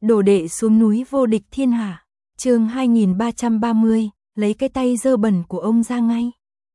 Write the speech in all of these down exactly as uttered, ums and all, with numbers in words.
Đồ đệ xuống núi vô địch thiên hạ. Chương hai nghìn ba trăm ba mươi, lấy cái tay dơ bẩn của ông ra ngay.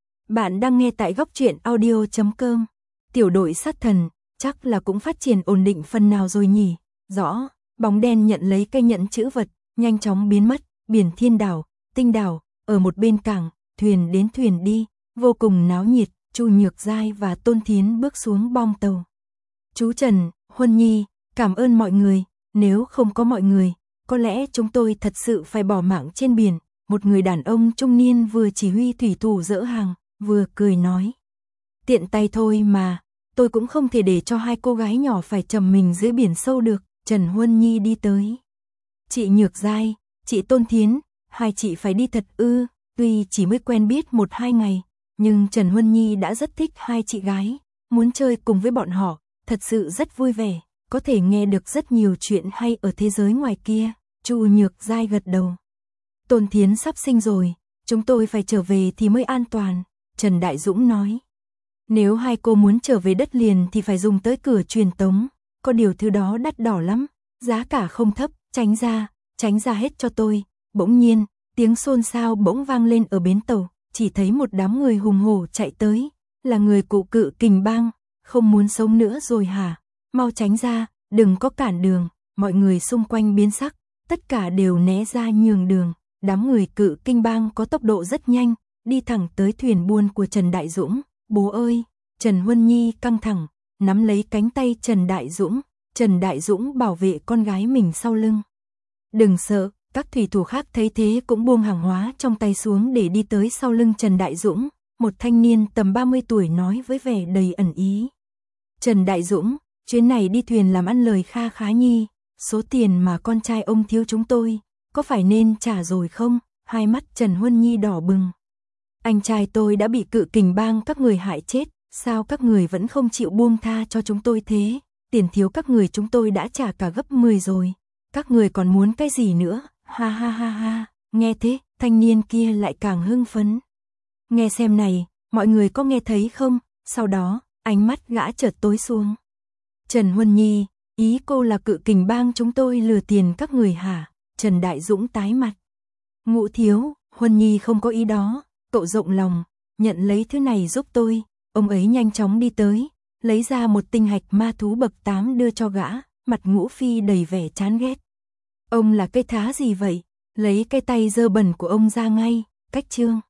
Bạn đang nghe tại góc truyện audio chấm com. Tiểu đội sát thần, chắc là cũng phát triển ổn định phần nào rồi nhỉ? Rõ, bóng đen nhận lấy cây nhẫn chữ vật, nhanh chóng biến mất, biển thiên đảo, tinh đảo, ở một bên cảng, thuyền đến thuyền đi, vô cùng náo nhiệt. Chu Nhược Giai và Tôn Thiến bước xuống bong tàu. Chú Trần, Huân Nhi, cảm ơn mọi người, nếu không có mọi người, có lẽ chúng tôi thật sự phải bỏ mạng trên biển. Một người đàn ông trung niên vừa chỉ huy thủy thủ dỡ hàng, vừa cười nói. Tiện tay thôi mà, tôi cũng không thể để cho hai cô gái nhỏ phải trầm mình dưới biển sâu được. Trần Huân Nhi đi tới. Chị Nhược Giai, chị Tôn Thiến, hai chị phải đi thật ư? Tuy chỉ mới quen biết một hai ngày, nhưng Trần Huân Nhi đã rất thích hai chị gái, muốn chơi cùng với bọn họ, thật sự rất vui vẻ, có thể nghe được rất nhiều chuyện hay ở thế giới ngoài kia. Chu Nhược Giai gật đầu. Tôn Thiến sắp sinh rồi, chúng tôi phải trở về thì mới an toàn, Trần Đại Dũng nói. Nếu hai cô muốn trở về đất liền thì phải dùng tới cửa truyền tống, có điều thứ đó đắt đỏ lắm, giá cả không thấp, tránh ra, tránh ra hết cho tôi. Bỗng nhiên, tiếng xôn xao bỗng vang lên ở bến tàu, chỉ thấy một đám người hùng hổ chạy tới, là người cụ Cự Kình Bang, không muốn sống nữa rồi hả? Mau tránh ra, đừng có cản đường. Mọi người xung quanh biến sắc, tất cả đều né ra nhường đường. Đám người Cự Kình Bang có tốc độ rất nhanh, đi thẳng tới thuyền buôn của Trần Đại Dũng. Bố ơi! Trần Huân Nhi căng thẳng, nắm lấy cánh tay Trần Đại Dũng. Trần Đại Dũng bảo vệ con gái mình sau lưng. Đừng sợ, các thủy thủ khác thấy thế cũng buông hàng hóa trong tay xuống để đi tới sau lưng Trần Đại Dũng. Một thanh niên tầm ba mươi tuổi nói với vẻ đầy ẩn ý. Trần Đại Dũng, chuyến này đi thuyền làm ăn lời kha khá nhi, số tiền mà con trai ông thiếu chúng tôi, có phải nên trả rồi không? Hai mắt Trần Huân Nhi đỏ bừng. Anh trai tôi đã bị Cự Kình Bang các người hại chết, sao các người vẫn không chịu buông tha cho chúng tôi thế? Tiền thiếu các người chúng tôi đã trả cả gấp mười rồi, các người còn muốn cái gì nữa? Ha ha ha ha, nghe thế, thanh niên kia lại càng hưng phấn. Nghe xem này, mọi người có nghe thấy không? Sau đó, ánh mắt gã chợt tối xuống. Trần Huân Nhi, ý cô là Cự Kình Bang chúng tôi lừa tiền các người hả? Trần Đại Dũng tái mặt. Ngũ thiếu, Huân Nhi không có ý đó, cậu rộng lòng, nhận lấy thứ này giúp tôi. Ông ấy nhanh chóng đi tới, lấy ra một tinh hạch ma thú bậc tám đưa cho gã, mặt Ngũ Phi đầy vẻ chán ghét. Ông là cây thá gì vậy? Lấy cái tay dơ bẩn của ông ra ngay, cách chương.